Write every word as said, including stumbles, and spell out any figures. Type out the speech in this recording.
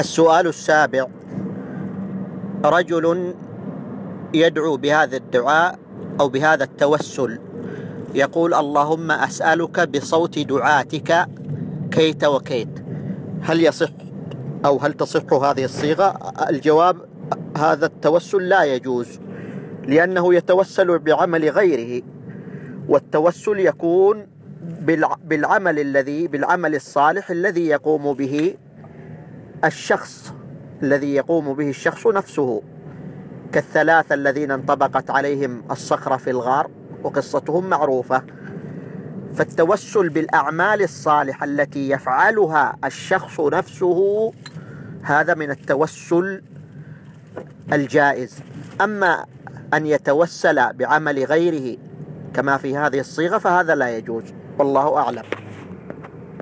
السؤال السابع: رجل يدعو بهذا الدعاء أو بهذا التوسل، يقول: اللهم أسألك بصوت دعاتك كيت وكيت. هل يصح أو هل تصح هذه الصيغة؟ الجواب: هذا التوسل لا يجوز، لأنه يتوسل بعمل غيره، والتوسل يكون بالعمل الذي بالعمل الصالح الذي يقوم به الشخص الذي يقوم به الشخص نفسه، كالثلاثة الذين انطبقت عليهم الصخرة في الغار وقصتهم معروفة. فالتوسل بالأعمال الصالحة التي يفعلها الشخص نفسه هذا من التوسل الجائز. أما أن يتوسل بعمل غيره كما في هذه الصيغة فهذا لا يجوز، والله أعلم.